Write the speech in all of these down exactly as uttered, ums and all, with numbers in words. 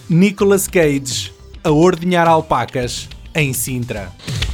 Nicolas Cage a ordenhar alpacas em Sintra.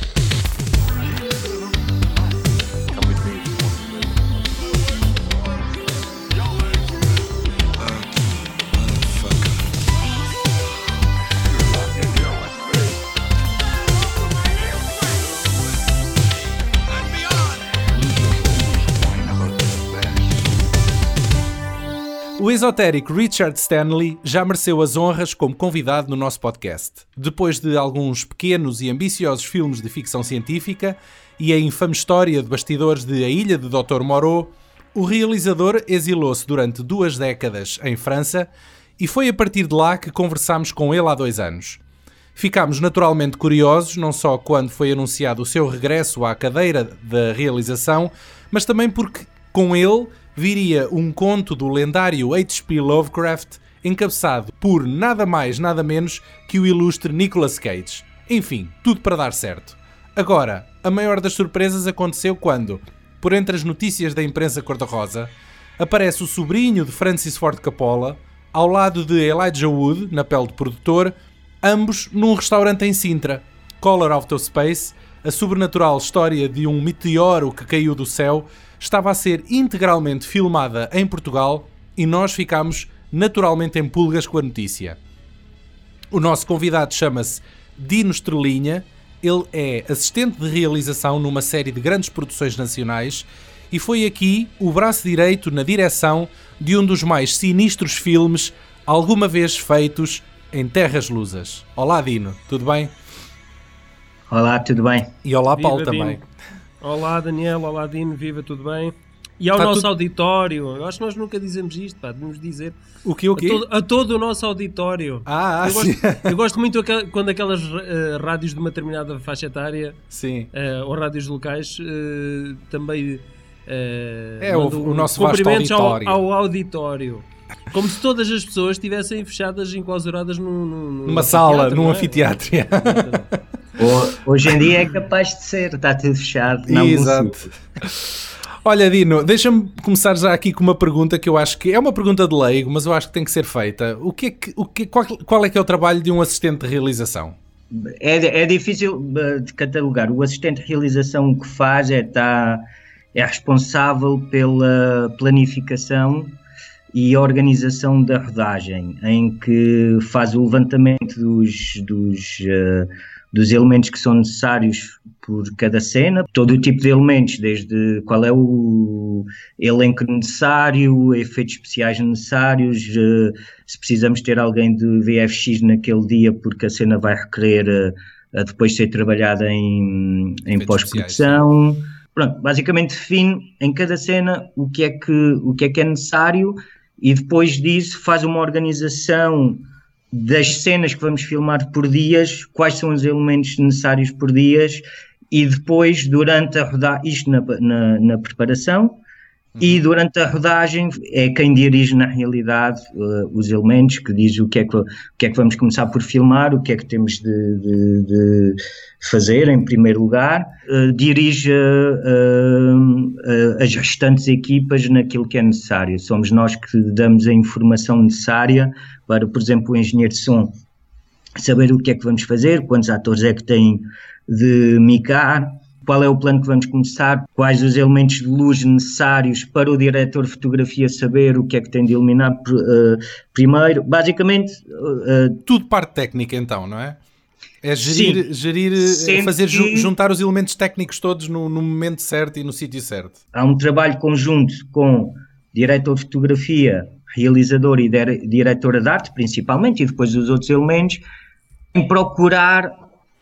O esotérico Richard Stanley já mereceu as honras como convidado no nosso podcast. Depois de alguns pequenos e ambiciosos filmes de ficção científica e a infame história de bastidores de A Ilha de doutor Moreau, o realizador exilou-se durante duas décadas em França e foi a partir de lá que conversámos com ele há dois anos. Ficámos naturalmente curiosos, não só quando foi anunciado o seu regresso à cadeira da realização, mas também porque, com ele, viria um conto do lendário H P Lovecraft, encabeçado por nada mais nada menos que o ilustre Nicolas Cage. Enfim, tudo para dar certo. Agora, a maior das surpresas aconteceu quando, por entre as notícias da imprensa cor-de-rosa, aparece o sobrinho de Francis Ford Coppola, ao lado de Elijah Wood, na pele de produtor, ambos num restaurante em Sintra. Color Out of Space, a sobrenatural história de um meteoro que caiu do céu, estava a ser integralmente filmada em Portugal e nós ficámos naturalmente em pulgas com a notícia. O nosso convidado chama-se Dino Estrelinha, ele é assistente de realização numa série de grandes produções nacionais e foi aqui o braço direito na direção de um dos mais sinistros filmes alguma vez feitos em terras lusas. Olá Dino, tudo bem? Olá, tudo bem? E olá Viva, Paulo Dino. também. Olá Daniel, olá Dino, viva, tudo bem? E ao Está nosso tudo... auditório, eu acho que nós nunca dizemos isto, pá, devemos dizer o quê, o quê? A, todo, a todo o nosso auditório. Ah, ah eu, sim. gosto, eu gosto muito quando aquelas uh, rádios de uma determinada faixa etária, sim. Uh, ou rádios locais, uh, também uh, é o, o nosso vasto cumprimentos auditório. Ao, ao auditório. Como se todas as pessoas estivessem fechadas, enclausuradas num, num, numa sala, num é? anfiteatro. Hoje em dia é capaz de ser, está tudo fechado. Não. Exato. Olha Dino, deixa-me começar já aqui com uma pergunta que eu acho que é uma pergunta de leigo, mas eu acho que tem que ser feita. O que é que, o que, qual, qual é que é o trabalho de um assistente de realização? É, é difícil de catalogar. O assistente de realização que faz é, tá, é responsável pela planificação e a organização da rodagem, em que faz o levantamento dos, dos, uh, dos elementos que são necessários por cada cena, todo o tipo de elementos, desde qual é o elenco necessário, efeitos especiais necessários, uh, se precisamos ter alguém de V F X naquele dia porque a cena vai requerer uh, depois ser trabalhada em, em pós-produção. Pronto, basicamente define em cada cena o que é que, o que é, que é necessário e depois disso faz uma organização das cenas que vamos filmar por dias, quais são os elementos necessários por dias e depois durante a rodagem, isto na, na, na preparação, uhum. E durante a rodagem é quem dirige na realidade uh, os elementos, que diz o que, é que, o que é que vamos começar por filmar, o que é que temos de, de, de fazer em primeiro lugar, uh, dirige uh, uh, as restantes equipas naquilo que é necessário. Somos nós que damos a informação necessária para, por exemplo, o engenheiro de som saber o que é que vamos fazer, quantos atores é que têm de micar, qual é o plano que vamos começar, quais os elementos de luz necessários para o diretor de fotografia saber o que é que tem de iluminar uh, primeiro. Basicamente... Uh, Tudo parte técnica então, não é? É gerir, sim, gerir é fazer que... juntar os elementos técnicos todos no, no momento certo e no sítio certo. Há um trabalho conjunto com diretor de fotografia, realizador e dire- diretora de arte, principalmente, e depois os outros elementos, em procurar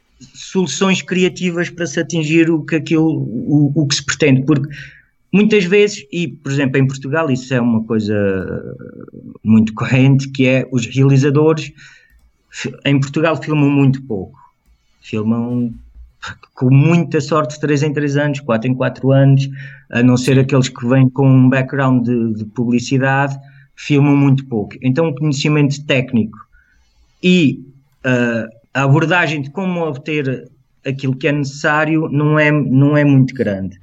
soluções criativas para se atingir o que, aquilo, o, o que se pretende, porque muitas vezes, e por exemplo em Portugal isso é uma coisa muito corrente, que é os realizadores em Portugal filmam muito pouco, filmam com muita sorte de três em três anos, quatro em quatro anos, a não ser aqueles que vêm com um background de, de publicidade, filmam muito pouco. Então o conhecimento técnico e uh, a abordagem de como obter aquilo que é necessário não é, não é muito grande.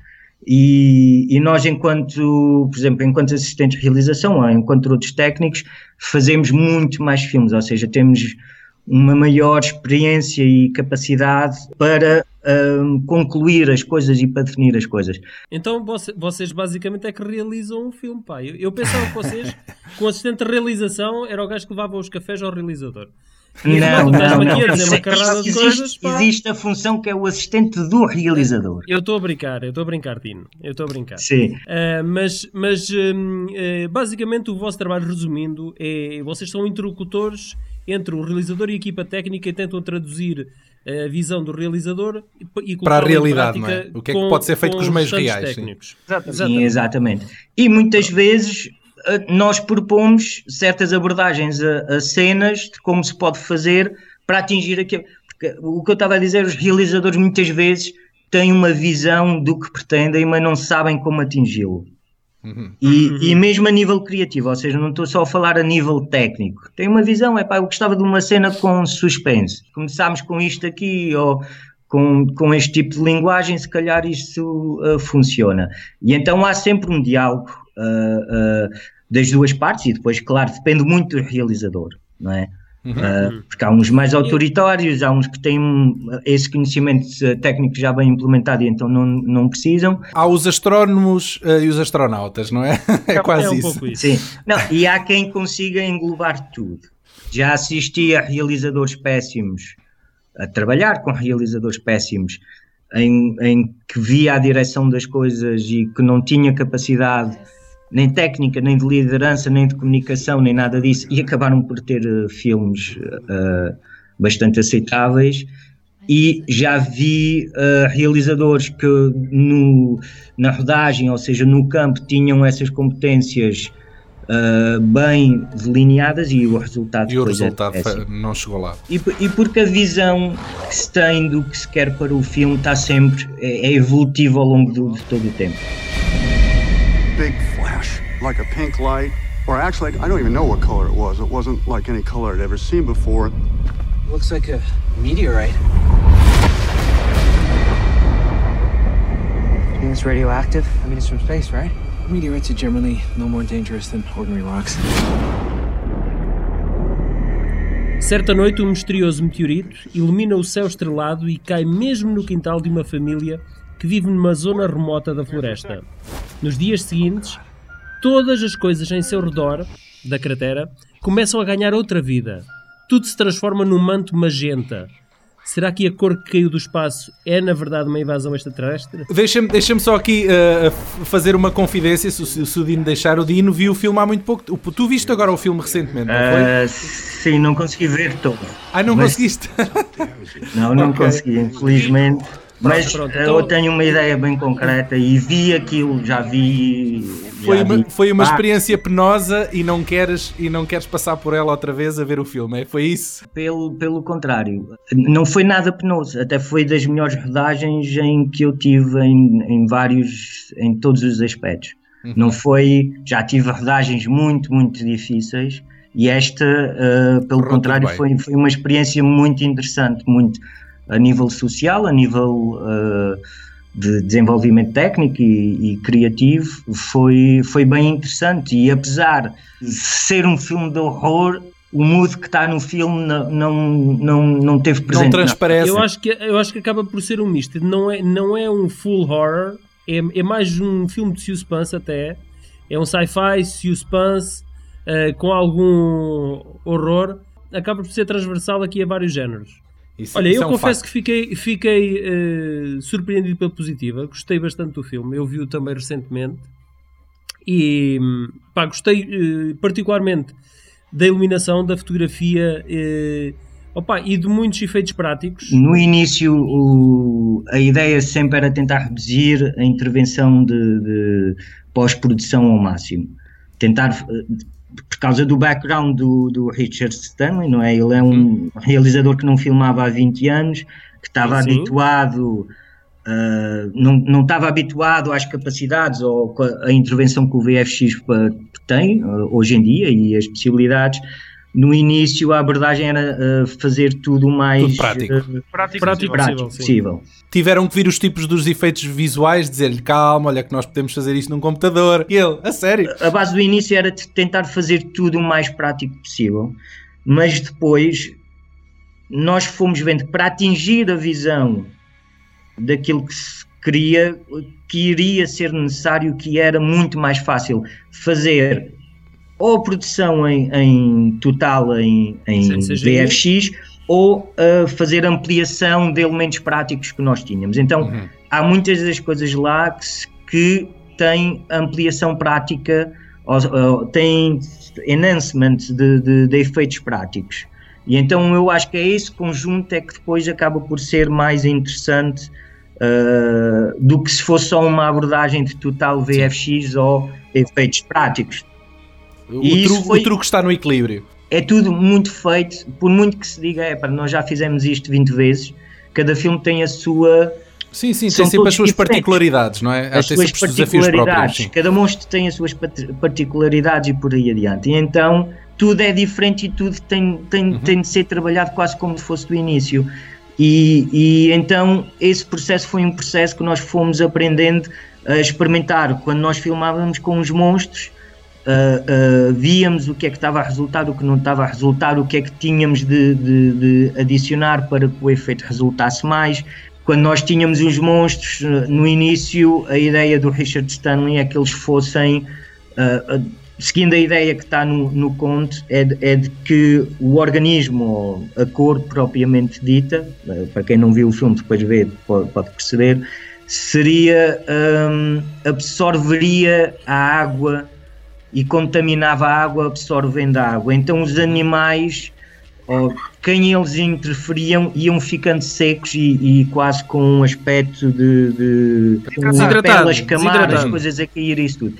E, e nós, enquanto, por exemplo, enquanto assistentes de realização ou enquanto outros técnicos, fazemos muito mais filmes, ou seja, temos uma maior experiência e capacidade para um, concluir as coisas e para definir as coisas. Então vocês basicamente é que realizam um filme, pá. Eu, eu pensava que vocês, com o assistente de realização, era o gajo que levava os cafés ao realizador. E não, não, não. Aqui a dizer uma carrada de existe, coisas, pá. Existe a função que é o assistente do realizador. Eu estou a brincar, eu estou a brincar, Tino. Eu estou a brincar. Sim. Uh, mas mas um, uh, basicamente o vosso trabalho, resumindo, é vocês são interlocutores entre o realizador e a equipa técnica e tentam traduzir a visão do realizador e para a realidade, não é? O que é que pode ser feito com, com os meios reais. Técnicos. Sim. Exatamente. Sim, exatamente. E muitas vezes nós propomos certas abordagens a, a cenas de como se pode fazer para atingir aquilo. Porque o que eu estava a dizer, os realizadores muitas vezes têm uma visão do que pretendem, mas não sabem como atingi-lo. Uhum. E, uhum. e mesmo a nível criativo, ou seja, não estou só a falar a nível técnico. Tem uma visão, é pá, eu gostava de uma cena com suspense. Começámos com isto aqui, ou com, com este tipo de linguagem, se calhar isso uh, funciona. E então há sempre um diálogo uh, uh, das duas partes, e depois, claro, depende muito do realizador, não é? Uhum. Uh, porque há uns mais autoritários, há uns que têm esse conhecimento técnico já bem implementado e então não, não precisam. Há os astrónomos uh, e os astronautas, não é? É quase é um isso. Pouco isso. Sim. Não, e há quem consiga englobar tudo. Já assisti a realizadores péssimos, a trabalhar com realizadores péssimos, em, em que via a direção das coisas e que não tinha capacidade nem técnica, nem de liderança, nem de comunicação, nem nada disso, e acabaram por ter uh, filmes uh, bastante aceitáveis. E já vi uh, realizadores que no, na rodagem, ou seja, no campo, tinham essas competências uh, bem delineadas e o resultado, e o resultado é não chegou lá. E, e porque a visão que se tem do que se quer para o filme está sempre, é, é evolutiva ao longo do, de todo o tempo. Big flash, like a pink light, or actually, I don't even know what color it was. It wasn't like any color I'd ever seen before. Looks like a meteorite. You think it's radioactive? I mean, it's from space, right? Meteorites are generally no more dangerous than ordinary rocks. Certa noite, um misterioso meteorito ilumina o céu estrelado e cai mesmo no quintal de uma família que vive numa zona remota da floresta. Nos dias seguintes, todas as coisas em seu redor, da cratera, começam a ganhar outra vida. Tudo se transforma num manto magenta. Será que a cor que caiu do espaço é, na verdade, uma invasão extraterrestre? Deixa-me, deixa-me só aqui uh, fazer uma confidência, se, se o Dino deixar. O Dino viu o filme há muito pouco. Tu viste agora o filme recentemente, não foi? Uh, sim, não consegui ver todo. Ah, não mas... conseguiste? Não, não okay. consegui, infelizmente. Mas pronto, então... eu tenho uma ideia bem concreta e vi aquilo, já vi... Já foi uma, vi. Foi uma ah. experiência penosa e não, queres, e não queres passar por ela outra vez a ver o filme, é? Foi isso? Pelo, pelo contrário, não foi nada penoso, até foi das melhores rodagens em que eu tive em, em vários, em todos os aspectos. Uhum. Não foi, já tive rodagens muito, muito difíceis e esta, uh, pelo Pronto, contrário, foi, foi uma experiência muito interessante, muito... a nível social, a nível uh, de desenvolvimento técnico e, e criativo, foi, foi bem interessante. E apesar de ser um filme de horror, o mood que está no filme não, não, não, não teve presente. Não transparece. Eu acho, que, eu acho que acaba por ser um misto. Não é, não é um full horror, é, é mais um filme de suspense até. É um sci-fi, suspense, uh, com algum horror. Acaba por ser transversal aqui a vários géneros. Isso, Olha, isso eu é um confesso facto. que fiquei, fiquei uh, surpreendido pela positiva, gostei bastante do filme, eu vi-o também recentemente e pá, gostei uh, particularmente da iluminação, da fotografia uh, opa, e de muitos efeitos práticos. No início o, a ideia sempre era tentar reduzir a intervenção de, de pós-produção ao máximo, tentar... Uh, por causa do background do, do Richard Stanley, não é? Ele é um hum. realizador que não filmava há vinte anos, que estava Sim. habituado, uh, não, não estava habituado às capacidades ou à intervenção que o V F X tem uh, hoje em dia e as possibilidades, no início a abordagem era uh, fazer tudo o mais tudo prático. Uh, prático, prático, prático possível. Tiveram que vir os tipos dos efeitos visuais, dizer-lhe calma, olha que nós podemos fazer isto num computador. E ele, a sério? A base do início era de tentar fazer tudo o mais prático possível, mas depois nós fomos vendo que para atingir a visão daquilo que se queria, que iria ser necessário, que era muito mais fácil fazer ou produção em, em total em, em V F X ou uh, fazer ampliação de elementos práticos que nós tínhamos. Então uhum. há muitas das coisas lá que, que têm ampliação prática, ou, ou têm enhancement de, de, de efeitos práticos. E então eu acho que é esse conjunto é que depois acaba por ser mais interessante uh, do que se fosse só uma abordagem de total V F X Sim. ou efeitos práticos. O, truque, foi, o truque está no equilíbrio. É tudo muito feito, por muito que se diga, é, para nós já fizemos isto vinte vezes, cada filme tem a sua... Sim, sim, tem sempre as suas particularidades, não é? As suas particularidades, cada monstro tem as suas particularidades e por aí adiante. E então tudo é diferente e tudo tem, tem, uhum. tem de ser trabalhado quase como se fosse do início. E, e então esse processo foi um processo que nós fomos aprendendo a experimentar. Quando nós filmávamos com os monstros, Uh, uh, víamos o que é que estava a resultar, o que não estava a resultar, o que é que tínhamos de, de, de adicionar para que o efeito resultasse mais. Quando nós tínhamos os monstros, no início, a ideia do Richard Stanley é que eles fossem, uh, uh, seguindo a ideia que está no, no conto, é de, é de que o organismo, ou a cor propriamente dita, uh, para quem não viu o filme depois vê, pode, pode perceber, seria, um, absorveria a água e contaminava a água absorvendo a água. Então os animais, ou quem eles interferiam, iam ficando secos e, e quase com um aspecto de, de pelas camadas, coisas a cair e isso tudo.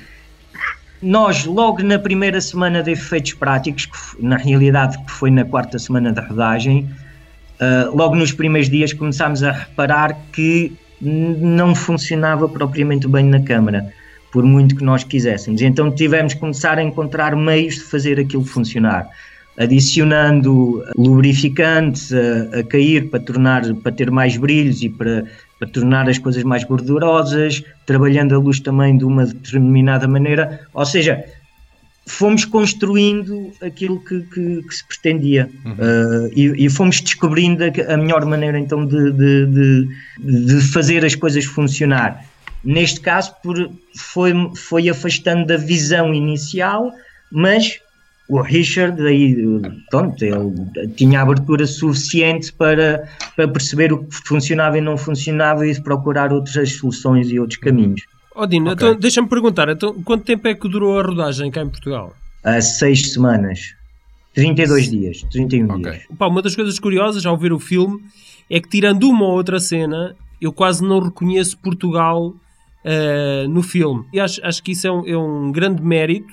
Nós, logo na primeira semana de efeitos práticos, que na realidade que foi na quarta semana da rodagem, uh, logo nos primeiros dias começámos a reparar que não funcionava propriamente bem na câmara, por muito que nós quiséssemos. Então tivemos que começar a encontrar meios de fazer aquilo funcionar, adicionando lubrificantes a, a cair para, tornar, para ter mais brilhos e para, para tornar as coisas mais gordurosas, trabalhando a luz também de uma determinada maneira, ou seja, fomos construindo aquilo que, que, que se pretendia. Uhum. uh, e, e fomos descobrindo a, a melhor maneira então de, de, de, de fazer as coisas funcionar. Neste caso por, foi, foi afastando da visão inicial, mas o Richard aí, pronto, ele tinha abertura suficiente para, para perceber o que funcionava e não funcionava e de procurar outras soluções e outros caminhos. Oh Dino, okay. Então deixa-me perguntar, então, quanto tempo é que durou a rodagem cá em Portugal? Há seis semanas, trinta e dois dias, trinta e um okay. dias. Pá, uma das coisas curiosas ao ver o filme é que, tirando uma ou outra cena, eu quase não reconheço Portugal Uh, no filme. E acho, acho que isso é um, é um grande mérito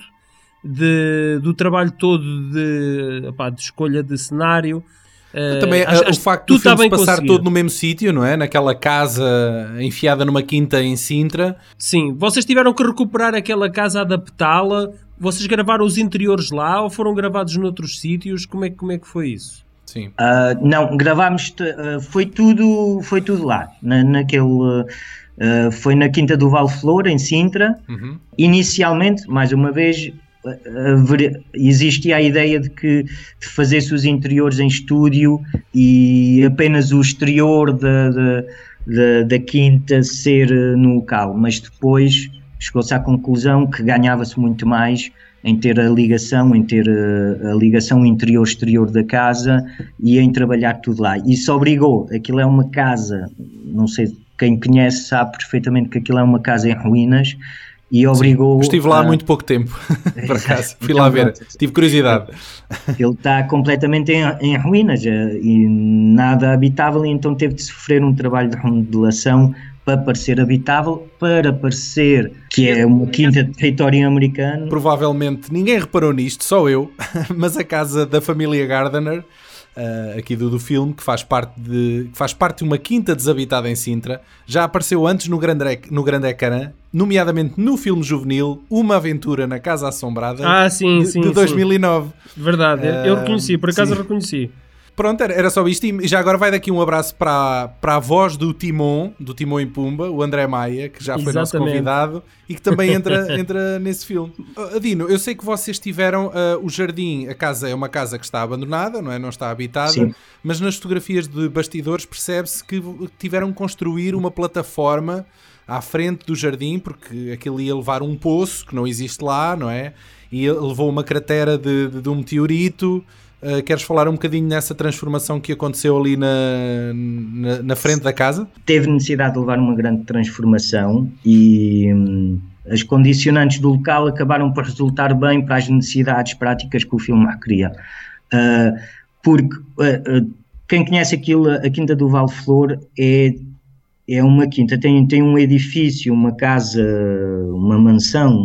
de, do trabalho todo de, opá, de escolha de cenário. Uh, Também acho, o facto do filme se passar conseguido. todo no mesmo sítio, não é? Naquela casa enfiada numa quinta em Sintra. Sim, vocês tiveram que recuperar aquela casa, adaptá-la. Vocês gravaram os interiores lá ou foram gravados noutros sítios? Como é, como é que foi isso? Sim. Uh, não, gravámos, uh, foi, tudo, foi tudo lá, na, naquele... Uh, Uh, foi na Quinta do Val Flor, em Sintra. Uhum. Inicialmente, mais uma vez, uh, uh, existia a ideia de que de fazer-se os interiores em estúdio e apenas o exterior da, da, da, da Quinta ser uh, no local, mas depois chegou-se à conclusão que ganhava-se muito mais em ter a ligação, em ter uh, a ligação interior-exterior da casa e em trabalhar tudo lá. Isso obrigou, aquilo é uma casa, não sei... Quem conhece sabe perfeitamente que aquilo é uma casa em ruínas e obrigou... Sim, estive lá há muito pouco tempo, por acaso, fui lá ver, tive curiosidade. Ele está completamente em, em ruínas e nada habitável, e então teve de sofrer um trabalho de remodelação para parecer habitável, para parecer que é uma quinta de território americano. Provavelmente ninguém reparou nisto, só eu, mas a casa da família Gardner uh, aqui do, do filme, que faz, parte de, que faz parte de uma quinta desabitada em Sintra. Já apareceu antes no grande, no grande ecrã, nomeadamente no filme juvenil Uma Aventura na Casa Assombrada, ah, sim, de, sim, de dois mil e nove. Sim. Verdade, uh, eu reconheci, por acaso sim. reconheci. Pronto, era, era só isto. E já agora vai daqui um abraço para, para a voz do Timon, do Timon e Pumba, o André Maia, que já foi Exatamente. nosso convidado e que também entra, entra nesse filme. Uh, Dino, eu sei que vocês tiveram uh, o jardim, a casa é uma casa que está abandonada, não é? Não está habitada, Sim. mas nas fotografias de bastidores percebe-se que tiveram que construir uma plataforma à frente do jardim, porque aquilo ia levar um poço que não existe lá, não é? E levou uma cratera de, de, de um meteorito. Uh, queres falar um bocadinho nessa transformação que aconteceu ali na, na, na frente da casa? Teve necessidade de levar uma grande transformação e hum, as condicionantes do local acabaram por resultar bem para as necessidades práticas que o filme requeria. Uh, porque uh, uh, quem conhece aquilo, a Quinta do Val Flor é, é uma quinta, tem, tem um edifício, uma casa, uma mansão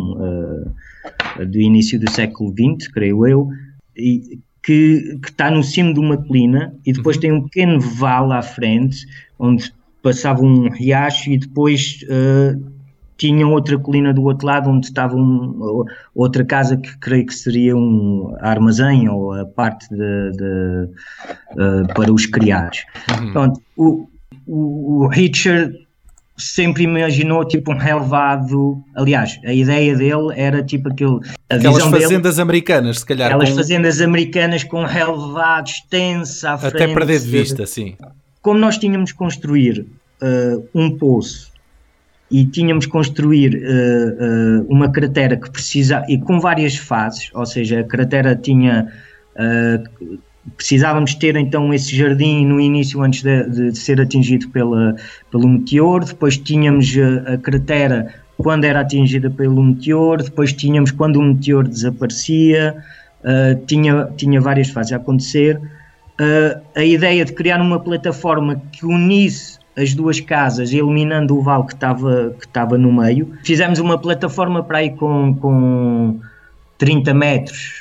uh, do início do século vinte, creio eu, e que, que está no cimo de uma colina e depois uhum. tem um pequeno vale à frente onde passava um riacho e depois uh, tinha outra colina do outro lado onde estava um, outra casa que creio que seria um armazém ou a parte de, de, uh, para os criados. Uhum. Pronto, o, o, o Richard sempre imaginou tipo um relevado, aliás, a ideia dele era tipo aquilo, a aquelas visão fazendas dele, americanas, se calhar. Aquelas com... fazendas americanas com relevado extenso à frente. Até perder de vista, sim. Como nós tínhamos que construir uh, um poço e tínhamos que construir uh, uh, uma cratera que precisa, e com várias fases, ou seja, a cratera tinha... Uh, precisávamos ter então esse jardim no início antes de, de ser atingido pela, pelo meteoro, depois tínhamos a, a cratera quando era atingida pelo meteoro, depois tínhamos quando o meteoro desaparecia, uh, tinha, tinha várias fases a acontecer. Uh, a ideia de criar uma plataforma que unisse as duas casas, eliminando o vale que estava que estava no meio. Fizemos uma plataforma para aí com... com trinta metros,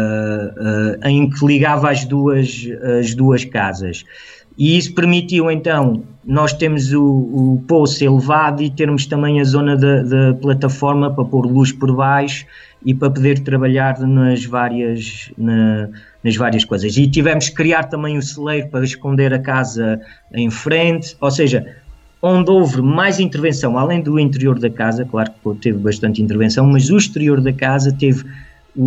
uh, uh, em que ligava as duas, as duas casas. E isso permitiu, então, nós temos o, o poço elevado e termos também a zona da, da plataforma para pôr luz por baixo e para poder trabalhar nas várias, na, nas várias coisas. E tivemos que criar também o celeiro para esconder a casa em frente, ou seja... onde houve mais intervenção, além do interior da casa, claro que teve bastante intervenção, mas o exterior da casa teve o,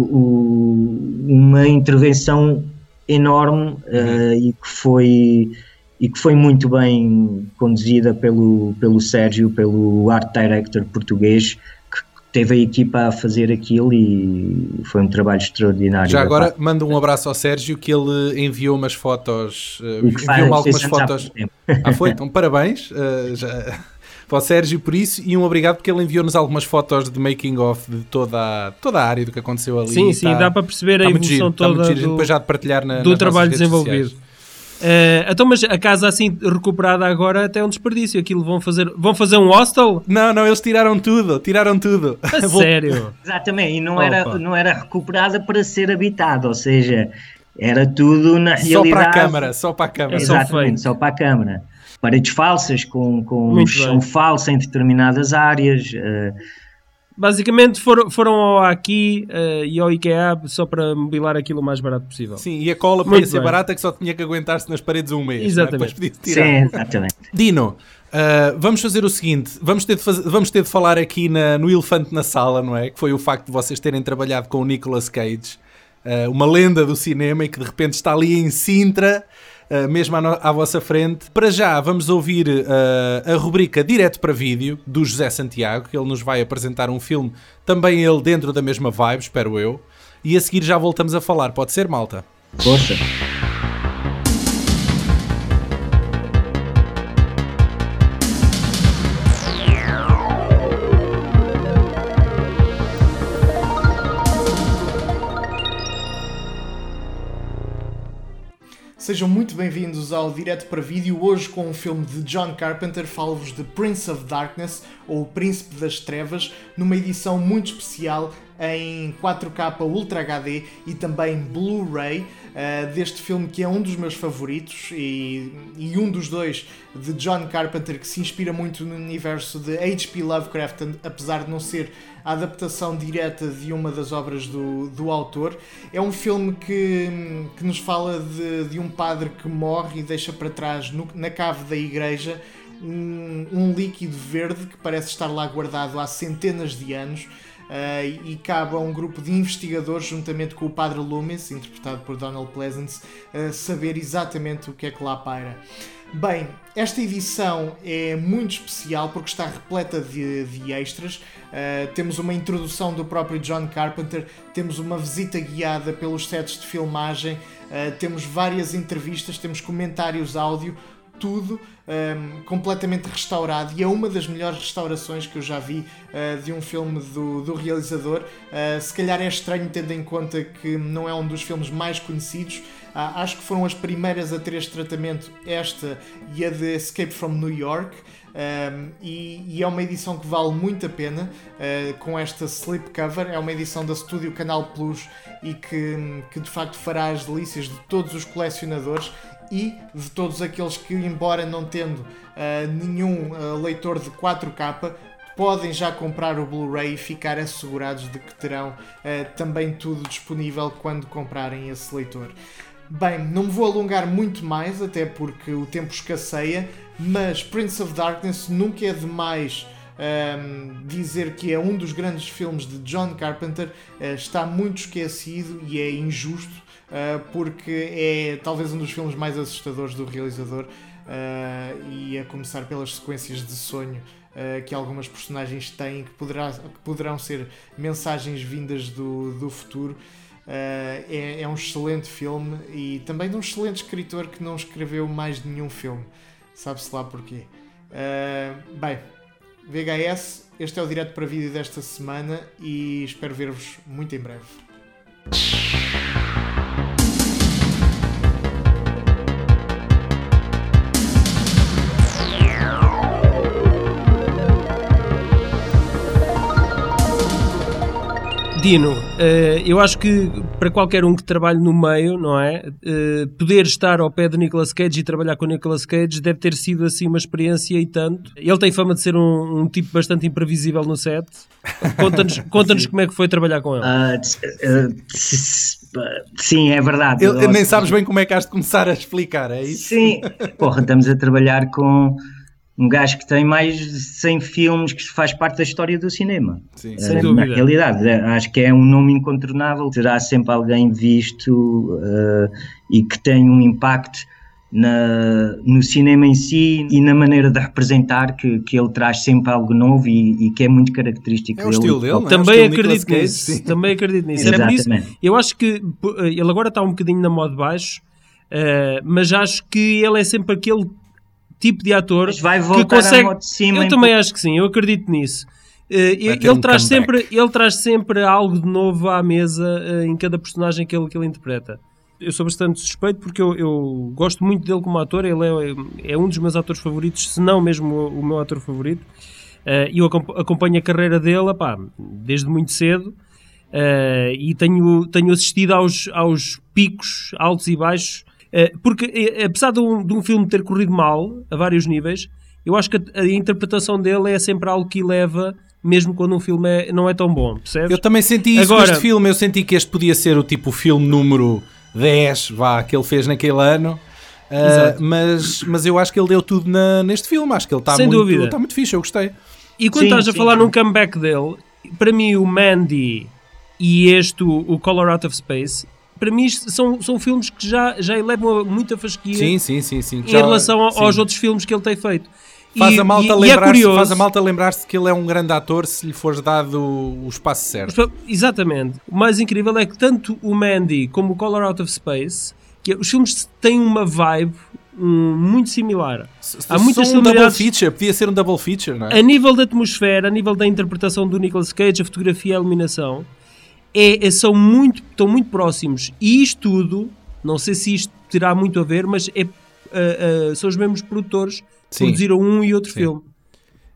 o, uma intervenção enorme uh, e, que foi, e que foi muito bem conduzida pelo, pelo Sérgio, pelo art director português, que teve a equipa a fazer aquilo e foi um trabalho extraordinário. Já agora parte. Mando um abraço ao Sérgio, que ele enviou umas fotos, uh, enviou-me algumas fotos. Ah, foi? Então parabéns uh, já, para o Sérgio por isso e um obrigado porque ele enviou-nos algumas fotos de making of de toda a, toda a área do que aconteceu ali. Sim, sim, tá, dá para perceber a evolução giro, toda giro, do, depois já de partilhar na, do trabalho desenvolvido. Uh, então, mas a casa assim recuperada agora até é um desperdício. Aquilo vão fazer, vão fazer um hostel? Não, não, eles tiraram tudo, tiraram tudo. A sério? Exatamente, e não era, não era recuperada para ser habitada, ou seja, era tudo na realidade... Só para a câmara, só para a câmara. Exatamente, só para a câmara. Paredes falsas, com, com chão falso em determinadas áreas... Uh, Basicamente foram, foram ao Aqui uh, e ao IKEA só para mobilar aquilo o mais barato possível. Sim, e a cola podia ser barata que só tinha que aguentar-se nas paredes um mês. Exatamente. Depois tirar. Sim, exatamente. Dino, uh, vamos fazer o seguinte, vamos ter de, faz, vamos ter de falar aqui na, no elefante na sala, não é? Que foi o facto de vocês terem trabalhado com o Nicolas Cage, uh, uma lenda do cinema e que de repente está ali em Sintra... Uh, mesmo à, no- à vossa frente. Para já vamos ouvir uh, a rubrica Direto para Vídeo do José Santiago, que ele nos vai apresentar um filme, também ele dentro da mesma vibe, espero eu, e a seguir já voltamos a falar. Pode ser, malta? Força! Sejam muito bem-vindos ao Direto para Vídeo, hoje com um filme de John Carpenter. Falo-vos de Prince of Darkness, ou O Príncipe das Trevas, numa edição muito especial em quatro K Ultra H D e também Blu-ray uh, deste filme que é um dos meus favoritos e, e um dos dois de John Carpenter, que se inspira muito no universo de H P Lovecraft, apesar de não ser a adaptação direta de uma das obras do, do autor. É um filme que, que nos fala de, de um padre que morre e deixa para trás no, na cave da igreja um, um líquido verde que parece estar lá guardado há centenas de anos. Uh, e cabe a um grupo de investigadores, juntamente com o Padre Loomis, interpretado por Donald Pleasence, uh, saber exatamente o que é que lá paira. Bem, esta edição é muito especial porque está repleta de, de extras. Uh, temos uma introdução do próprio John Carpenter, temos uma visita guiada pelos sets de filmagem, uh, temos várias entrevistas, temos comentários áudio, tudo um, completamente restaurado, e é uma das melhores restaurações que eu já vi uh, de um filme do, do realizador. Uh, se calhar é estranho, tendo em conta que não é um dos filmes mais conhecidos. Uh, acho que foram as primeiras a ter este tratamento, esta e a de Escape from New York. Um, e, e é uma edição que vale muito a pena, uh, com esta slipcover. É uma edição da Studio Canal Plus e que, que de facto fará as delícias de todos os colecionadores e de todos aqueles que, embora não tendo uh, nenhum uh, leitor de quatro K, podem já comprar o Blu-ray e ficar assegurados de que terão uh, também tudo disponível quando comprarem esse leitor. Bem, não me vou alongar muito mais, até porque o tempo escasseia, mas Prince of Darkness nunca é demais um, dizer que é um dos grandes filmes de John Carpenter. Uh, está muito esquecido e é injusto, Uh, porque é talvez um dos filmes mais assustadores do realizador, uh, e a começar pelas sequências de sonho uh, que algumas personagens têm, que, poderá, que poderão ser mensagens vindas do, do futuro. Uh, é, é um excelente filme e também de um excelente escritor que não escreveu mais nenhum filme, sabe-se lá porquê. Uh, bem, V H S, este é o direto para vídeo desta semana e espero ver-vos muito em breve. Dino, eu acho que para qualquer um que trabalhe no meio, não é? Poder estar ao pé de Nicolas Cage e trabalhar com Nicolas Cage deve ter sido assim uma experiência e tanto. Ele tem fama de ser um, um tipo bastante imprevisível no set. Conta-nos, conta-nos como é que foi trabalhar com ele. Uh, uh, sim, é verdade. Ele, nem sabes bem como é que has de começar a explicar, é isso? Sim, porra, estamos a trabalhar com um gajo que tem mais de cem filmes, que faz parte da história do cinema. Sim, uh, sem na dúvida. realidade, acho que é um nome incontornável. Terá sempre alguém visto uh, e que tem um impacto na, no cinema em si e na maneira de representar, que, que ele traz sempre algo novo e, e que é muito característico é o dele. estilo dele, não é? Também O estilo acredito Nicolas nisso. Cage, sim. Também acredito nisso. É por isso, Exatamente. eu acho que ele agora está um bocadinho na moda baixo, uh, mas acho que ele é sempre aquele tipo de ator Mas vai que voltar consegue. à moda de cima Eu em também pouco. acho que sim, eu acredito nisso. Uh, ele, ter um traz comeback. sempre, ele traz sempre algo de novo à mesa uh, em cada personagem que ele, que ele interpreta. Eu sou bastante suspeito porque eu, eu gosto muito dele como ator. Ele é, é um dos meus atores favoritos, se não mesmo o, o meu ator favorito. Uh, e eu acompanho a carreira dele epá, desde muito cedo, uh, e tenho, tenho assistido aos, aos picos altos e baixos. Uh, porque, uh, apesar de um, de um filme ter corrido mal a vários níveis, eu acho que a, a interpretação dele é sempre algo que eleva, mesmo quando um filme é, não é tão bom, percebes? Eu também senti isso Agora, com este filme. Eu senti que este podia ser o tipo filme número dez, vá, que ele fez naquele ano. Uh, mas, mas eu acho que ele deu tudo na, neste filme. Acho que ele está Sem muito, dúvida. está muito fixe, eu gostei. E quando Sim, estás a sim, falar sim. num comeback dele, para mim o Mandy e este, o, o Color Out of Space, para mim isto são, são filmes que já, já elevam muita fasquia Sim, sim, sim, sim. em Já- relação ao- sim. aos outros filmes que ele tem feito. Faz E- a malta e- e é lembrar-se, curioso, faz a malta lembrar-se que ele é um grande ator se lhe fores dado o, o espaço certo. Exatamente. O mais incrível é que tanto o Mandy como o Color Out of Space, que os filmes têm uma vibe hum, muito similar. Há muitas São um double similaridades feature, podia ser um double feature, não é? a nível da atmosfera, a nível da interpretação do Nicolas Cage, a fotografia e a iluminação, é, é- são muito, estão muito próximos. E isto tudo, não sei se isto terá muito a ver, mas é, ah, ah, são os mesmos produtores que Sim. produziram um e outro Sim. filme.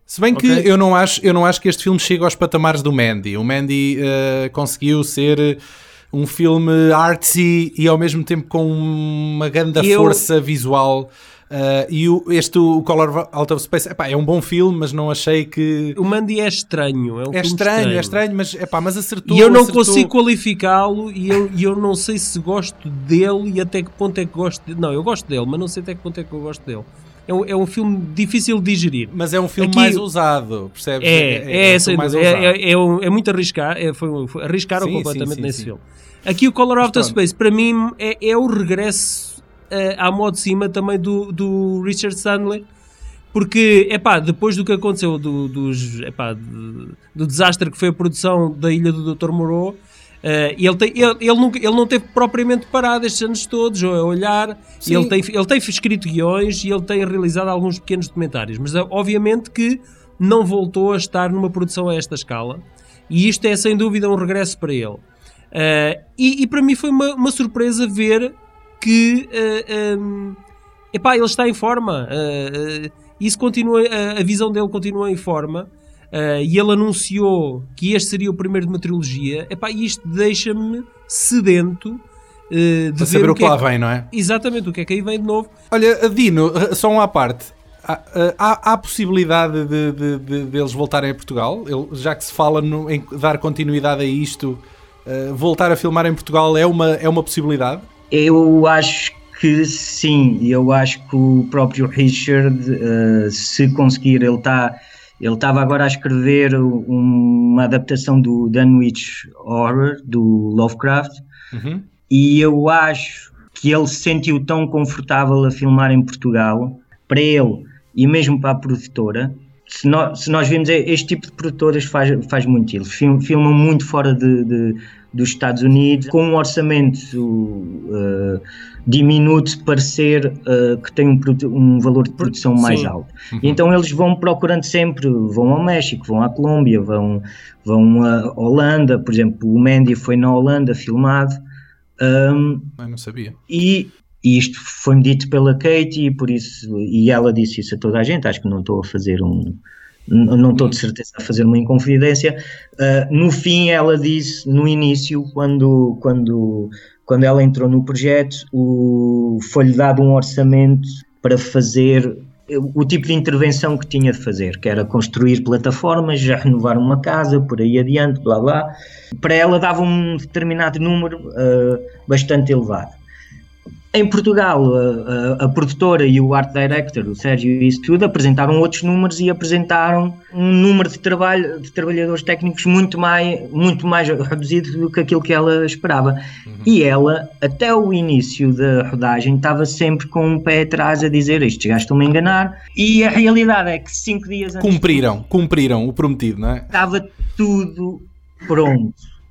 Se bem que Okay. eu, não acho, eu não acho que este filme chegue aos patamares do Mandy. O Mandy uh, conseguiu ser um filme artsy e ao mesmo tempo com uma grande Eu- força visual. Uh, e o, este, o Color Out of Space, epá, é um bom filme, mas não achei que... O Mandy é estranho. É, um É filme estranho, é estranho, mas, epá, mas acertou. E eu não acertou. consigo qualificá-lo e eu, e eu não sei se gosto dele e até que ponto é que gosto dele. Não, eu gosto dele, mas não sei até que ponto é que eu gosto dele. É um, é um filme difícil de digerir. Mas é um filme Aqui- mais ousado, percebes? É, é, é, um sem filme mais dúvida. ousado. é, é, é, um- é muito arriscar. É, foi, foi, arriscaram Sim, completamente sim, sim, nesse sim. filme. Aqui o Color Out of pronto. Space, para mim, é, é o regresso uh, à modo de cima também do, do Richard Stanley. Porque, epá, depois do que aconteceu do, dos, epá, de- do desastre que foi a produção da Ilha do doutor Moreau, Uh, ele, tem, ele, ele, nunca, ele não teve propriamente parado estes anos todos a olhar. Sim. Ele tem, ele tem escrito guiões e ele tem realizado alguns pequenos documentários, mas uh, obviamente que não voltou a estar numa produção a esta escala, e isto é sem dúvida um regresso para ele. Uh, e, e para mim foi uma, uma surpresa ver que uh, um, epá, ele está em forma. Uh, uh, isso continua, uh, a visão dele continua em forma. Uh, e ele anunciou que este seria o primeiro de uma trilogia. Epá, e isto deixa-me sedento uh, de Para ver saber o que, é lá vem, não é? Exatamente, o que é que aí vem de novo. Olha, Dino, só uma à parte. Há, há, há a possibilidade de, de, de, de eles voltarem a Portugal? Ele, já que se fala no, em dar continuidade a isto, uh, voltar a filmar em Portugal é uma, é uma possibilidade? Eu acho que sim, eu acho que o próprio Richard, uh, se conseguir, ele está... Ele estava agora a escrever uma adaptação do Dunwich Horror, do Lovecraft, Uhum. e eu acho que ele se sentiu tão confortável a filmar em Portugal, para ele e mesmo para a produtora. Se nós, se nós vimos, este tipo de produtoras faz, faz muito, eles film, filmam muito fora de, de, dos Estados Unidos, com um orçamento uh, diminuto, de parecer uh, que tem um, um valor de produção mais Sim. alto. Uhum. Então eles vão procurando sempre, vão ao México, vão à Colômbia, vão, vão à Holanda, por exemplo, o Mandy foi na Holanda filmado. Um, Eu não sabia. e, e isto foi-me dito pela Katie, por isso, e ela disse isso a toda a gente. Acho que não estou a fazer um, não estou de certeza a fazer uma inconfidência. Uh, no fim, ela disse, no início, quando, quando, quando ela entrou no projeto, o, foi-lhe dado um orçamento para fazer o tipo de intervenção que tinha de fazer, que era construir plataformas, já renovar uma casa, por aí adiante, blá blá. Para ela dava um determinado número uh, bastante elevado. Em Portugal, a, a, a produtora e o art director, o Sérgio e isso tudo, apresentaram outros números e apresentaram um número de, trabalho, de trabalhadores técnicos muito mais, muito mais reduzido do que aquilo que ela esperava. Uhum. E ela, até o início da rodagem, estava sempre com um pé atrás a dizer: estes gajos estão-me a enganar. E a realidade é que cinco dias antes... Cumpriram, cumpriram o prometido, não é? Estava tudo pronto.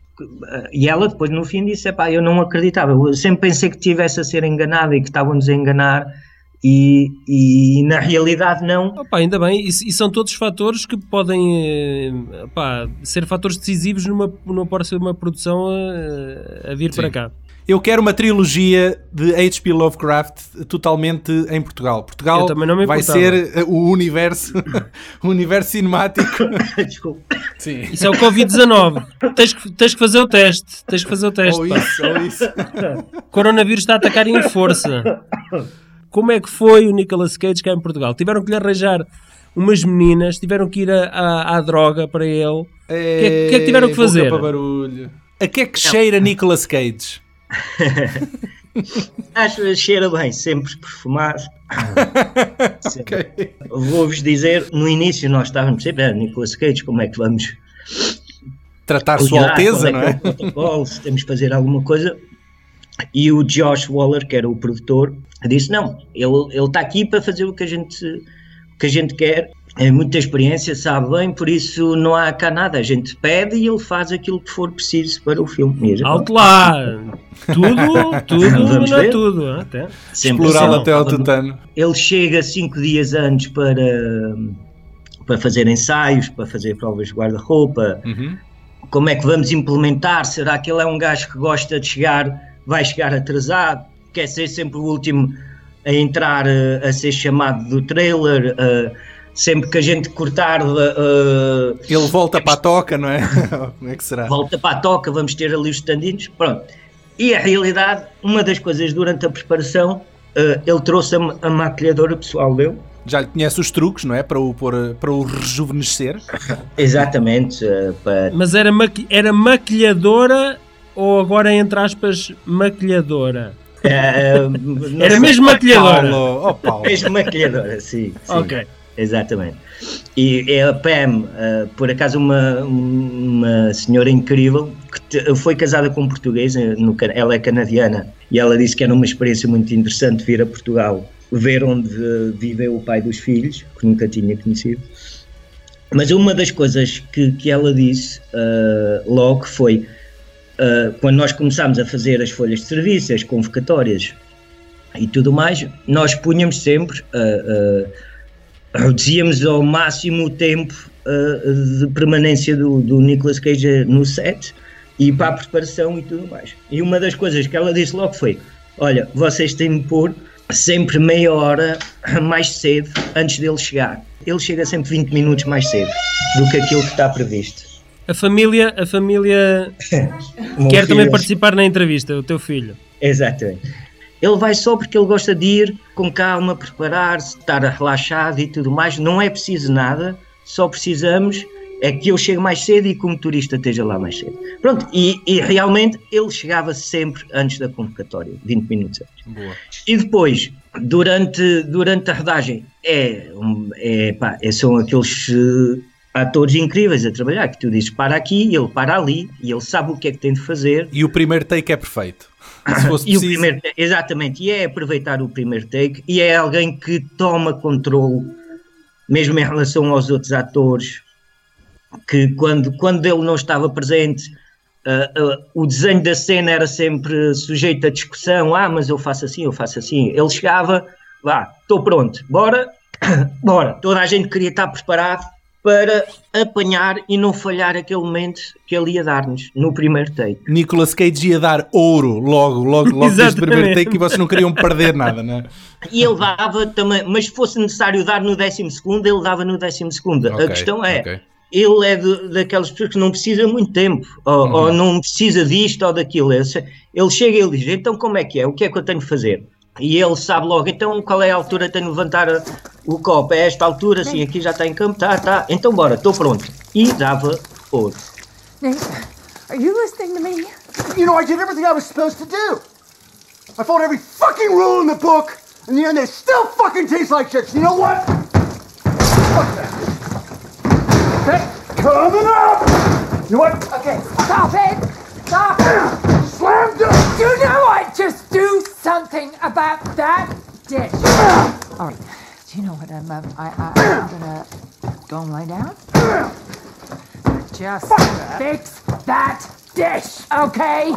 E ela depois no fim disse: epá, eu não acreditava, eu sempre pensei que estivesse a ser enganada e que estavam-nos a enganar, e, e na realidade não. Opa, ainda bem, e, e são todos fatores que podem opa, ser fatores decisivos numa, numa, numa produção a, a vir Sim. para cá. Eu quero uma trilogia de H P Lovecraft totalmente em Portugal. Portugal vai ser o universo, o universo cinemático. Desculpa. Sim. Isso é o covid dezanove. Tens que, tens que fazer o teste. Tens que fazer o teste. Ou isso, ou isso. O coronavírus está a atacar em força. Como é que foi o Nicolas Cage cá em Portugal? Tiveram que lhe arranjar umas meninas, tiveram que ir à, à, à droga para ele. O é, que, é, que é que tiveram que fazer? Para barulho. A que é que cheira Nicolas Cage? Acho que cheira bem, sempre perfumado. Sempre. Okay. Vou-vos dizer, no início nós estávamos sempre, ah, Nicolas Cage, como é que vamos tratar cuidar, Sua Alteza, não é? é? Protocolo, se temos que fazer alguma coisa. E o Josh Waller, que era o produtor, disse: não, ele, ele está aqui para fazer o que a gente, o que a gente quer. É muita experiência, sabe bem, por isso não há cá nada. A gente pede e ele faz aquilo que for preciso para o filme. Alto lá! Tudo, tudo, mas não é tudo. Até. Explorá-lo até ao tutano. Ele chega cinco dias antes para, para fazer ensaios, para fazer provas de guarda-roupa. Uhum. Como é que vamos implementar? Será que ele é um gajo que gosta de chegar, vai chegar atrasado? Quer ser sempre o último a entrar, a ser chamado do trailer? A, sempre que a gente cortar... Uh, Ele volta para a toca, não é? Como é que será? Volta para a toca, vamos ter ali os stand-ins, pronto. E a realidade, uma das coisas durante a preparação, uh, ele trouxe a, a maquilhadora pessoal dele. Já lhe conhece os truques, não é? Para o, para, para o rejuvenescer. Exatamente. Uh, para... Mas era, maqui- era maquilhadora ou agora, entre aspas, maquilhadora? Uh, era mesmo maquilhadora? Paulo, oh, Paulo. Mesmo maquilhadora, sim, sim. Ok. Exatamente. E é a Pam, uh, por acaso uma, uma senhora incrível, que te, foi casada com um português, no, ela é canadiana, e ela disse que era uma experiência muito interessante vir a Portugal, ver onde viveu o pai dos filhos, que nunca tinha conhecido. Mas uma das coisas que, que ela disse uh, logo foi, uh, quando nós começámos a fazer as folhas de serviço, as convocatórias e tudo mais, nós punhamos sempre... Uh, uh, reduzíamos ao máximo o tempo uh, de permanência do, do Nicolas Cage no set e para a preparação e tudo mais. E uma das coisas que ela disse logo foi, olha, vocês têm de pôr sempre meia hora mais cedo antes dele chegar. Ele chega sempre vinte minutos mais cedo do que aquilo que está previsto. A família, a família quer filho, também participar na entrevista, o teu filho. Exatamente. Ele vai só porque ele gosta de ir com calma, preparar-se, estar relaxado e tudo mais. Não é preciso nada, só precisamos é que eu chegue mais cedo e que o motorista esteja lá mais cedo. Pronto, e, e realmente ele chegava sempre antes da convocatória, vinte minutos antes. Boa. E depois, durante, durante a rodagem, é, é, pá, são aqueles uh, atores incríveis a trabalhar, que tu dizes para aqui, ele para ali, e ele sabe o que é que tem de fazer. E o primeiro take é perfeito. Se fosse E preciso... o primeiro, exatamente, e é aproveitar o primeiro take, e é alguém que toma controle, mesmo em relação aos outros atores, que quando, quando ele não estava presente, uh, uh, o desenho da cena era sempre sujeito a discussão, ah, mas eu faço assim, eu faço assim. Ele chegava, vá, estou pronto, bora, bora. Toda a gente queria estar preparado para apanhar e não falhar aquele momento que ele ia dar-nos no primeiro take. Nicolas Cage ia dar ouro logo, logo, logo desde o primeiro take e vocês não queriam perder nada, não é? E ele dava também, mas se fosse necessário dar no décimo segundo, ele dava no décimo segundo. Okay, a questão é, okay. ele é de, daquelas pessoas que não precisa muito tempo, ou, uhum. ou não precisa disto ou daquilo. Ele, ele chega e ele diz, então como é que é? O que é que eu tenho de fazer? E ele sabe logo, então qual é a altura que tenho de levantar a, o copo? É esta altura, sim, aqui já está em campo, tá, tá. Então bora, estou pronto. E dava ouro. Nate, are you listening to me? You know, I did everything I was supposed to do. I followed every fucking rule in the book, and in the end it still fucking tastes like shit. So you know what? Fuck that. Okay, coming up! You know what? Okay, stop it! Stop it! Slam dunk! You know what? Just do something about that dish. All right. Do you know what? I'm, um, I, I, I'm gonna go and lie down. Just fix that dish, okay?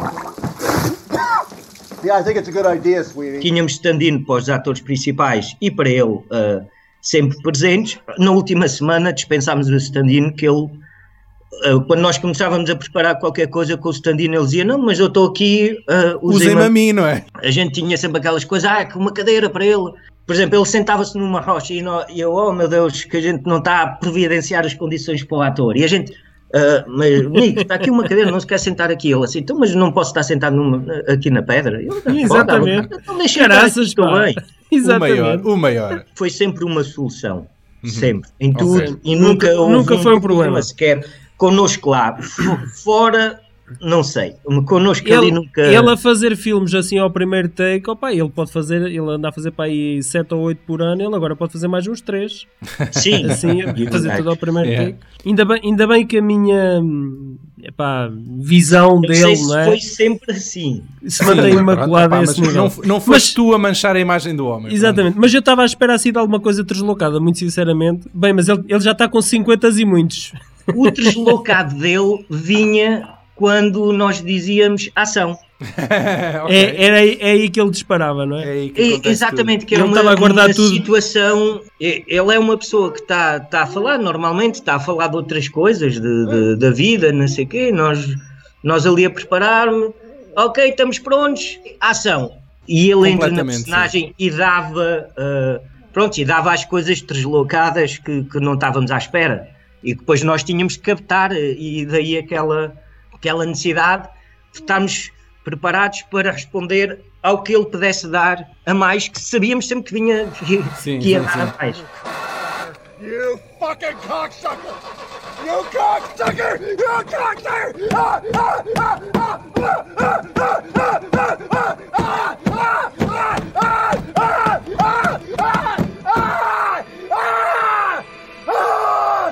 Yeah, I think it's a good idea, sweetie. Tínhamos stand-in para os atores principais e para ele uh, sempre presentes. Na última semana dispensámos o stand-in que ele... Uh, quando nós começávamos a preparar qualquer coisa com o stand-in, ele dizia, não, mas eu estou aqui, uh, usem-me a mim, não é? A gente tinha sempre aquelas coisas, ah, uma cadeira para ele. Por exemplo, ele sentava-se numa rocha e, nós, e eu, oh meu Deus, que a gente não está a providenciar as condições para o ator. E a gente, uh, mas Nico, está aqui uma cadeira, não se quer sentar aqui. Ele assim, então, mas não posso estar sentado numa, aqui na pedra? Eu, exatamente. Então deixa eu estar bem. Exatamente. O maior, o maior. Foi sempre uma solução, uhum. sempre, em okay. tudo. E nunca, nunca, nunca foi um problema sequer. Connosco lá, fora, não sei, connosco ele, ali nunca... Ele a fazer filmes assim ao primeiro take, opa, ele pode fazer, ele anda a fazer para aí sete ou oito por ano, ele agora pode fazer mais uns três. Sim. Assim, fazer tudo ao primeiro yeah. take. Ainda bem, ainda bem que a minha epá, visão não dele, sei se não é? foi sempre assim. Se mantém imaculada a esse nível. Não, não foste mas, tu a manchar a imagem do homem. Exatamente, pronto. Mas eu estava à espera assim de alguma coisa deslocada, muito sinceramente. Bem, mas ele, ele já está com cinquenta e muitos. O deslocado dele vinha quando nós dizíamos ação. okay. é, era aí, é aí que ele disparava, não é? é, aí que é exatamente, que era ele uma, a guardar uma tudo. situação... Ele é uma pessoa que está tá a falar normalmente, está a falar de outras coisas, de, de, da vida, não sei o quê. Nós, nós ali a preparar-me. Ok, estamos prontos. Ação. E ele entra na personagem sim. e dava... Uh, pronto, e dava as coisas deslocadas que, que não estávamos à espera. E depois nós tínhamos que captar, e daí aquela, aquela necessidade de estarmos preparados para responder ao que ele pudesse dar a mais, que sabíamos sempre que vinha que, sim, que ia sim, dar sim. a mais. You fucking cocksucker! You cocksucker! You cocksucker! Ah, ah, ah, ah, ah, ah, ah, ah, ah, ah, ah, ah, ah, ah, ah, ah, ah.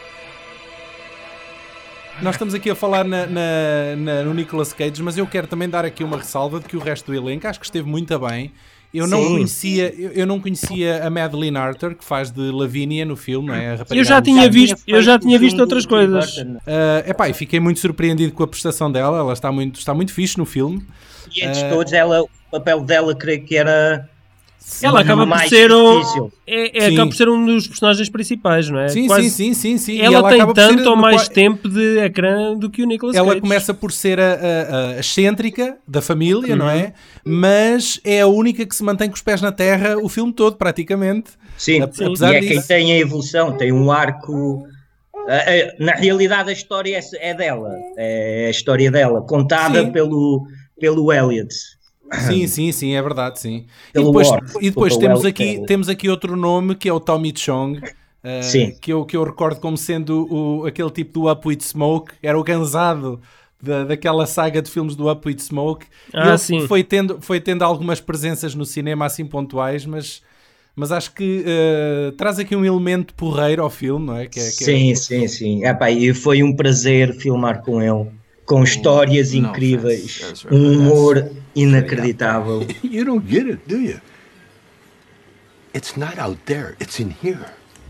Nós estamos aqui a falar na, na, na, no Nicolas Cage, mas eu quero também dar aqui uma ressalva de que o resto do elenco acho que esteve muito bem. Eu não, conhecia, eu, eu não conhecia a Madeleine Arthur, que faz de Lavínia no filme, não é? A rapariga Eu já tinha visto, eu já tinha visto outras coisas. Uh, epá, e fiquei muito surpreendido com a prestação dela, ela está muito, está muito fixe no filme. E antes de todos, ela, o papel dela creio que era... Ela acaba por ser um, é, é, acaba por ser um dos personagens principais, não é? Sim, Quase, sim, sim, sim, sim. Ela, ela tem tanto ou mais no... tempo de ecrã do que o Nicolas Cage. Ela Cage. começa por ser a, a, a excêntrica da família, uhum. não é? Mas é a única que se mantém com os pés na terra o filme todo, praticamente. Sim, a, sim. E é disso. Quem tem a evolução, tem um arco... Na realidade a história é dela, é a história dela, contada sim. pelo, pelo Elliot. Sim, sim, sim, é verdade, sim. E depois, e depois temos, aqui, temos aqui outro nome que é o Tommy Chong, uh, que, eu, que eu recordo como sendo o, aquele tipo do Up With Smoke, era o ganzado da, daquela saga de filmes do Up With Smoke. Ah, ele sim. Foi tendo, foi tendo algumas presenças no cinema assim pontuais, mas, mas acho que uh, traz aqui um elemento porreiro ao filme, não é? Que é, que sim, é... sim, sim. Epá, e foi um prazer filmar com ele. Com histórias incríveis, um humor inacreditável. You don't get it, do you? It's not out there, it's in here.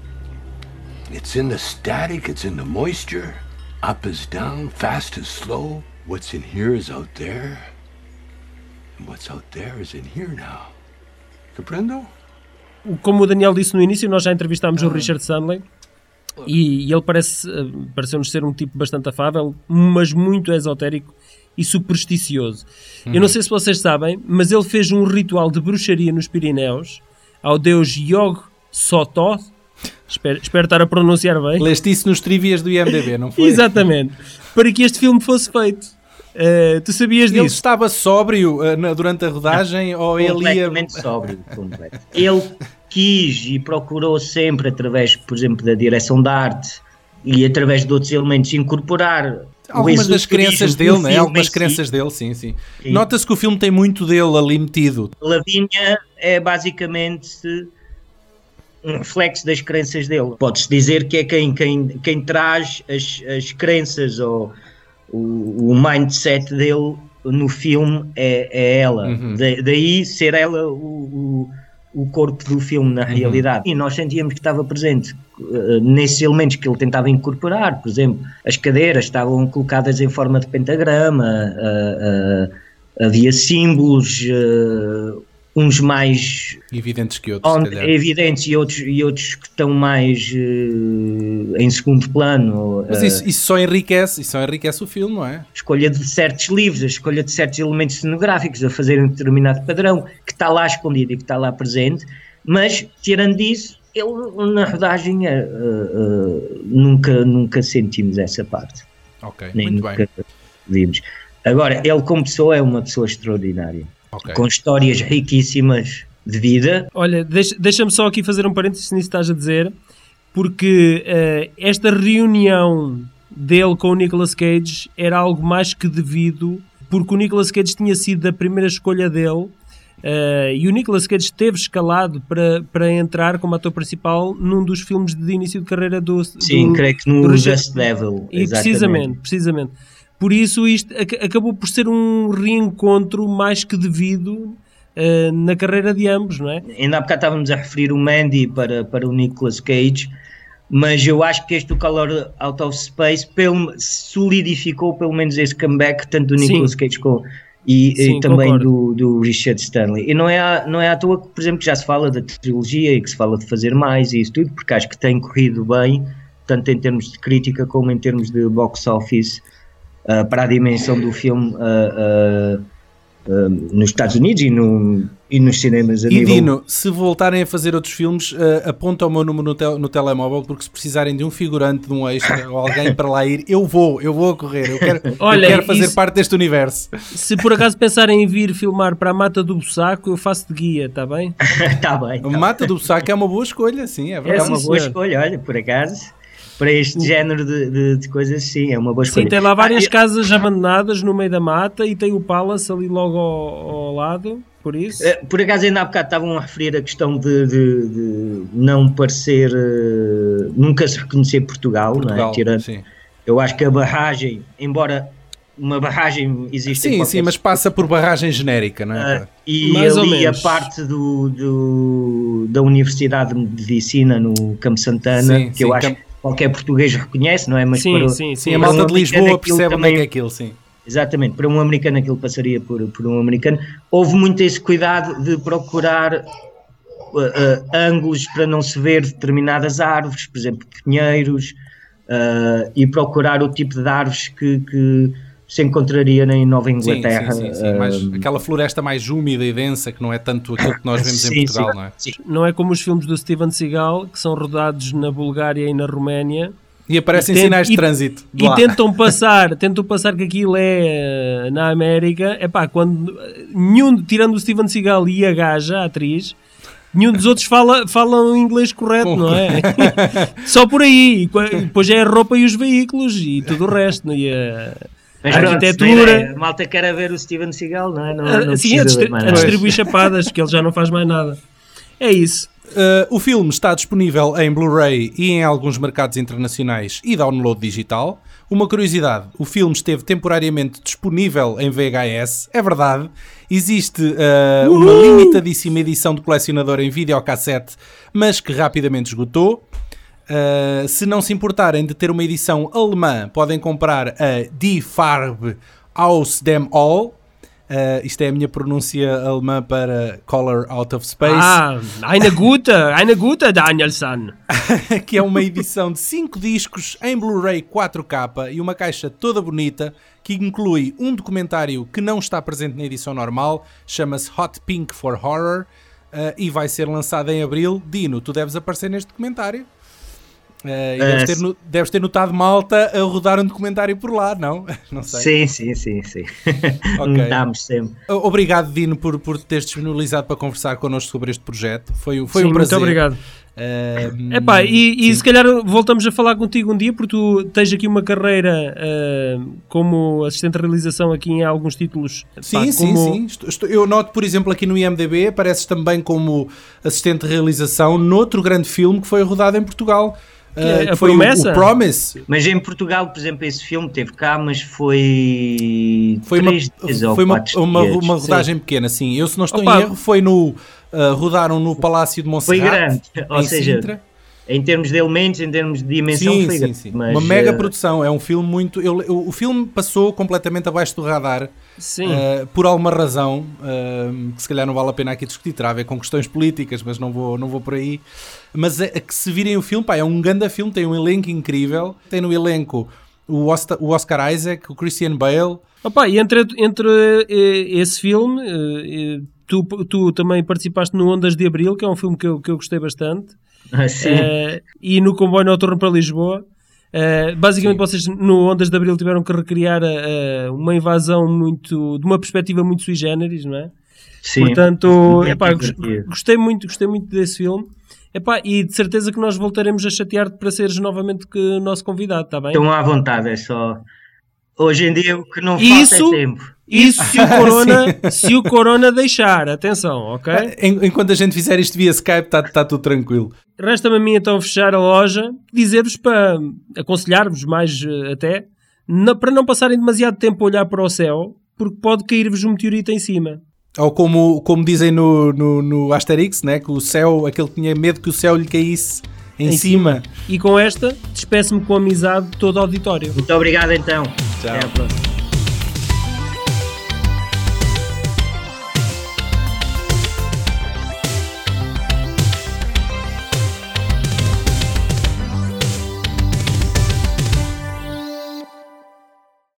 It's in the static, it's in the moisture. Up is down, fast is slow. What's in here is out there. And what's out there is in here now. Compreendo? Como o Daniel disse no início, nós já entrevistámos o Richard Stanley. E, e ele parece, pareceu-nos ser um tipo bastante afável, mas muito esotérico e supersticioso. Uhum. Eu não sei se vocês sabem, mas ele fez um ritual de bruxaria nos Pirineus ao deus Yog Sothoth. Espero, espero estar a pronunciar bem. Leste isso nos trivias do I M D B, não foi? Exatamente. Para que este filme fosse feito. Uh, tu sabias disso? Ele estava sóbrio uh, na, durante a rodagem não, ou ele ia... Completamente sóbrio. Completo. Ele quis e procurou sempre, através, por exemplo, da direção de arte e através de outros elementos, incorporar algumas das crenças dele, né? Algumas crenças si. dele, sim, sim. sim. Nota-se que o filme tem muito dele ali metido. Lavínia é basicamente um reflexo das crenças dele. Pode-se dizer que é quem, quem, quem traz as, as crenças ou o, o mindset dele no filme é, é ela. Uhum. Da, daí ser ela o, o o corpo do filme na realidade. Uhum. E nós sentíamos que estava presente uh, nesses elementos que ele tentava incorporar. Por exemplo, as cadeiras estavam colocadas em forma de pentagrama, uh, uh, havia símbolos, uh, uns mais evidentes que outros, onde, evidentes e outros, e outros que estão mais uh, em segundo plano. Mas isso, isso só enriquece, isso só enriquece o filme, não é? Escolha de certos livros, a escolha de certos elementos cenográficos a fazer um determinado padrão que está lá escondido e que está lá presente, mas tirando isso, ele na rodagem uh, uh, nunca, nunca sentimos essa parte. Ok, nem muito nunca bem. Vimos. Agora, ele como pessoa é uma pessoa extraordinária. Okay. Com histórias riquíssimas de vida. Olha, deixa, deixa-me só aqui fazer um parênteses nisso que estás a dizer, porque uh, esta reunião dele com o Nicolas Cage era algo mais que devido, porque o Nicolas Cage tinha sido a primeira escolha dele, uh, e o Nicolas Cage esteve escalado para, para entrar como ator principal num dos filmes de início de carreira do... Sim, do, creio que no Just Devil. E precisamente, precisamente. Por isso isto acabou por ser um reencontro mais que devido uh, na carreira de ambos, não é? Ainda há bocado estávamos a referir o Mandy para, para o Nicolas Cage, mas eu acho que este o Color Out of Space pelo, solidificou pelo menos esse comeback tanto do Nicolas Sim. Cage com, e, Sim, e também do, do Richard Stanley. E não é, à, não é à toa que, por exemplo, já se fala da trilogia e que se fala de fazer mais e isso tudo, porque acho que tem corrido bem, tanto em termos de crítica como em termos de box office. Uh, para a dimensão do filme uh, uh, uh, nos Estados Unidos e no, E nos cinemas a E nível... Dino, se voltarem a fazer outros filmes, uh, aponta o meu número no, tel- no telemóvel, porque se precisarem de um figurante, de um extra ou alguém para lá ir, eu vou, eu vou a correr, eu quero, Olha, eu quero fazer isso- parte deste universo. Se por acaso pensarem em vir filmar para a Mata do Bussaco, eu faço de guia, está bem? Está bem. A Mata do Bussaco é uma boa escolha, sim, é É verdade. uma sim, boa senhor. escolha, olha, por acaso. Para este género de, de, de coisas, sim, é uma boa escolha. Sim, tem lá várias Ah, casas abandonadas no meio da mata e tem o Palace ali logo ao, ao lado, por isso. Eh, Por acaso ainda há bocado estavam a referir a questão de, de- de não parecer, eh, nunca se reconhecer Portugal, não Portugal, é? Tirando- sim. eu acho que a barragem, embora uma barragem exista em Sim, qualquer sim, mas passa por barragem genérica, não é? Ah, e Mais ou ali a menos. parte do, do- da Universidade de Medicina no Campo Santana, Sim, que sim, eu acho Campo- que qualquer português reconhece, não é? Mas Sim, para, sim, sim. Sim, a para malta um de americano Lisboa aquilo percebe onde é também- que é aquilo, sim. Exatamente, para um americano aquilo passaria por, por um americano. Houve muito esse cuidado de procurar uh, uh, ângulos para não se ver determinadas árvores, por exemplo, pinheiros, uh, e procurar o tipo de árvores que, que se encontraria em Nova Sim, Inglaterra. sim, sim, sim. Mais- uh, aquela floresta mais úmida e densa, que não é tanto aquilo que nós vemos sim, em Portugal, sim, não é? sim. Não é como os filmes do Steven Seagal, que são rodados na Bulgária e na Roménia. E aparecem E tem- sinais de e- trânsito de E lá. tentam passar, tentam passar que aquilo é eh, na América. É pá, quando nenhum, tirando o Steven Seagal e a gaja, a atriz, nenhum dos outros fala, falam inglês correto, Com- não é? Só por aí. E qua- depois é a roupa e os veículos e tudo o resto. E a, Mas a pronto, arquitetura. é, a malta quer ver o Steven Seagal, não é? Não, a- não sim, a, precisa distri- ver mais a nada. distribuir chapadas, que ele já não faz mais nada. É isso. Uh, o filme está disponível em Blu-ray e em alguns mercados internacionais e download digital. Uma curiosidade, o filme esteve temporariamente disponível em V H S, é verdade. Existe uh, uma limitadíssima edição de colecionador em videocassete, mas que rapidamente esgotou. Uh, se não se importarem de ter uma edição alemã, podem comprar a Die Farbe aus dem All. Uh, isto é a minha pronúncia alemã para Color Out of Space. Ah, eine gute, eine gute Danielson. Que é uma edição de cinco discos em Blu-ray quatro K e uma caixa toda bonita que inclui um documentário que não está presente na edição normal, chama-se Hot Pink for Horror, uh, e vai ser lançado em abril. Dino, tu deves aparecer neste documentário. Uh, e deves, ter no- deves ter notado malta a rodar um documentário por lá, não? Não sei. Sim, sim, sim, sim. Ok. Estamos sempre. Obrigado, Dino, por, por teres disponibilizado para conversar connosco sobre este projeto. Foi, foi Sim, um prazer. muito obrigado. Uh, Epá, e, e se calhar voltamos a falar contigo um dia, porque tu tens aqui uma carreira uh, como assistente de realização aqui em alguns títulos. Sim, Pá, sim, como- sim. Estou- estou- eu noto, por exemplo, aqui no I M D B, apareces também como assistente de realização noutro grande filme que foi rodado em Portugal. Que é uh, A foi o- Promessa? O, Promise. Mas em Portugal, por exemplo, esse filme teve cá, mas foi, Foi uma, três dias ou foi uma, quatro uma, dias. uma rodagem pequena, sim. Eu, se não estou Opa. em erro, foi no... uh, rodaram no Palácio de Foi Monserrate, grande, ou em seja, Sintra. em termos de elementos, em termos de dimensão, Sim, foi sim, grande. sim. Mas, Uma mega eh, produção. É um filme muito... eu- eu- o filme passou completamente abaixo do radar. Sim. Uh, por alguma razão, uh, que se calhar não vale a pena aqui discutir, terá a ver com questões políticas, mas não vou, não vou por aí. Mas é, é que se virem o filme, pá, é um grande filme, tem um elenco incrível, tem no elenco o Oscar, o Oscar Isaac, o Christian Bale. Opa, e entre, entre eh, esse filme, eh, eh, tu, tu também participaste no Ondas de Abril, que é um filme que eu, que eu gostei bastante, sim. eh, e no Comboio Noturno para Lisboa. Eh, basicamente, Sim. vocês no Ondas de Abril tiveram que recriar eh, uma invasão muito, de uma perspectiva muito sui generis, não é? Sim. Portanto, Sim, epá, sim, gos- sim. gostei muito, gostei muito desse filme. Epá, e de certeza que nós voltaremos a chatear-te para seres novamente que nosso convidado, está bem? Estão à vontade, é só. Hoje em dia o que não falta Isso- é tempo. Isso se o Corona, se o Corona deixar, atenção, ok? En- Enquanto a gente fizer isto via Skype, está tá tudo tranquilo. Resta-me a mim então fechar a loja, dizer-vos para aconselhar-vos mais eh, até, na- para não passarem demasiado tempo a olhar para o céu, porque pode cair-vos um meteorito em cima. Ou como, como dizem no, no, no Asterix, né? Que o céu, aquele que tinha medo que o céu lhe caísse em, Em cima. E com esta, despeço-me com amizade de todo o auditório. Muito obrigado então. Tchau. Até à próxima.